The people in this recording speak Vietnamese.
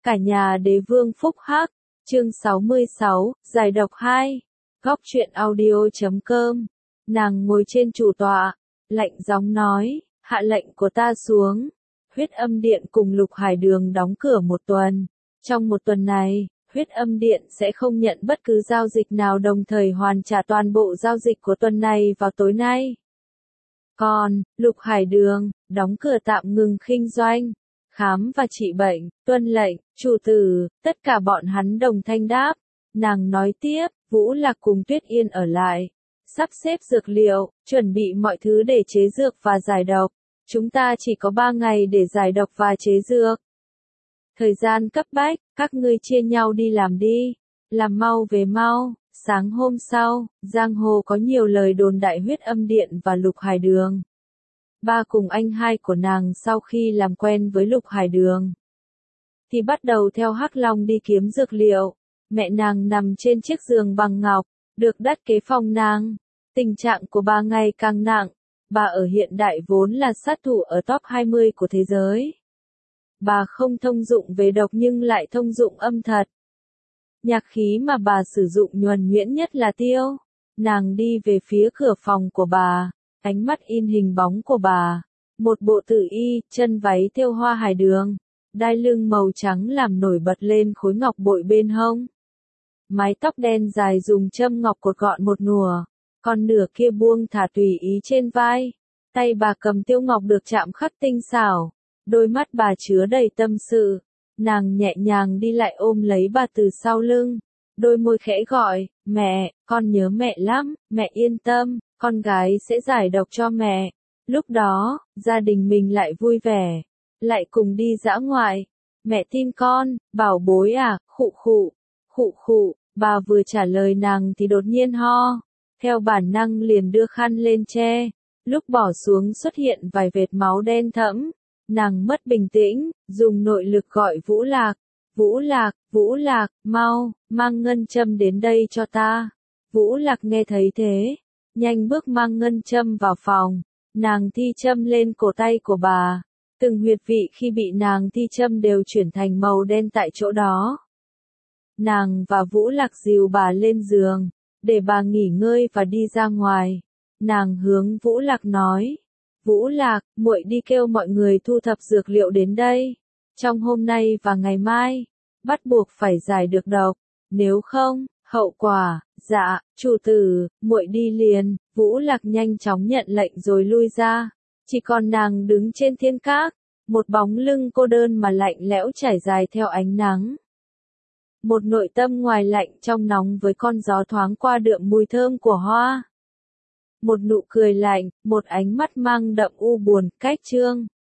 Cả nhà đế vương phúc hắc, chương 66, giải độc 2, góc truyện audio.com. Nàng ngồi trên chủ tọa, lạnh giọng nói, hạ lệnh của ta xuống. Huyết Âm Điện cùng Lục Hải Đường đóng cửa một tuần. Trong một tuần này, Huyết Âm Điện sẽ không nhận bất cứ giao dịch nào, đồng thời hoàn trả toàn bộ giao dịch của tuần này vào tối nay. Còn, Lục Hải Đường, đóng cửa tạm ngừng kinh doanh, khám và trị bệnh, tuân lệnh, chủ tử, tất cả bọn hắn đồng thanh đáp. Nàng nói tiếp, Vũ Lạc cùng Tuyết Yên ở lại, sắp xếp dược liệu, chuẩn bị mọi thứ để chế dược và giải độc. Chúng ta chỉ có 3 ngày để giải độc và chế dược. Thời gian cấp bách, các ngươi chia nhau đi làm đi, làm mau về mau. Sáng hôm sau, giang hồ có nhiều lời đồn đại Huyết Âm Điện và Lục Hải Đường. Ba cùng anh hai của nàng sau khi làm quen với Lục Hải Đường, thì bắt đầu theo Hắc Long đi kiếm dược liệu. Mẹ nàng nằm trên chiếc giường bằng ngọc, được đắt kế phòng nàng. Tình trạng của bà ngày càng nặng. Bà ở hiện đại vốn là sát thủ ở top 20 của thế giới. Bà không thông dụng về độc nhưng lại thông dụng âm thật. Nhạc khí mà bà sử dụng nhuần nhuyễn nhất là tiêu. Nàng đi về phía cửa phòng của bà, ánh mắt in hình bóng của bà. Một bộ tử y, chân váy thêu hoa hải đường, đai lưng màu trắng làm nổi bật lên khối ngọc bội bên hông. Mái tóc đen dài dùng châm ngọc cột gọn một nùa, còn nửa kia buông thả tùy ý trên vai. Tay bà cầm tiêu ngọc được chạm khắc tinh xảo, đôi mắt bà chứa đầy tâm sự. Nàng nhẹ nhàng đi lại ôm lấy bà từ sau lưng, đôi môi khẽ gọi, mẹ, con nhớ mẹ lắm, mẹ yên tâm, con gái sẽ giải độc cho mẹ. Lúc đó, gia đình mình lại vui vẻ, lại cùng đi dã ngoại. Mẹ tin con, bảo bối à, khụ khụ, bà vừa trả lời nàng thì đột nhiên ho, theo bản năng liền đưa khăn lên che, lúc bỏ xuống xuất hiện vài vệt máu đen thẫm. Nàng mất bình tĩnh, dùng nội lực gọi Vũ Lạc, mau, mang ngân châm đến đây cho ta. Vũ Lạc nghe thấy thế, nhanh bước mang ngân châm vào phòng, nàng thi châm lên cổ tay của bà. Từng huyệt vị khi bị nàng thi châm đều chuyển thành màu đen tại chỗ đó. Nàng và Vũ Lạc dìu bà lên giường, để bà nghỉ ngơi và đi ra ngoài. Nàng hướng Vũ Lạc nói, Vũ Lạc, muội đi kêu mọi người thu thập dược liệu đến đây. Trong hôm nay và ngày mai, bắt buộc phải giải được độc, nếu không, hậu quả. Dạ, chủ tử, muội đi liền. Vũ Lạc nhanh chóng nhận lệnh rồi lui ra. Chỉ còn nàng đứng trên thiên cát, một bóng lưng cô đơn mà lạnh lẽo trải dài theo ánh nắng. Một nội tâm ngoài lạnh trong nóng với con gió thoáng qua đượm mùi thơm của hoa. Một nụ cười lạnh, một ánh mắt mang đậm u buồn, cách chương.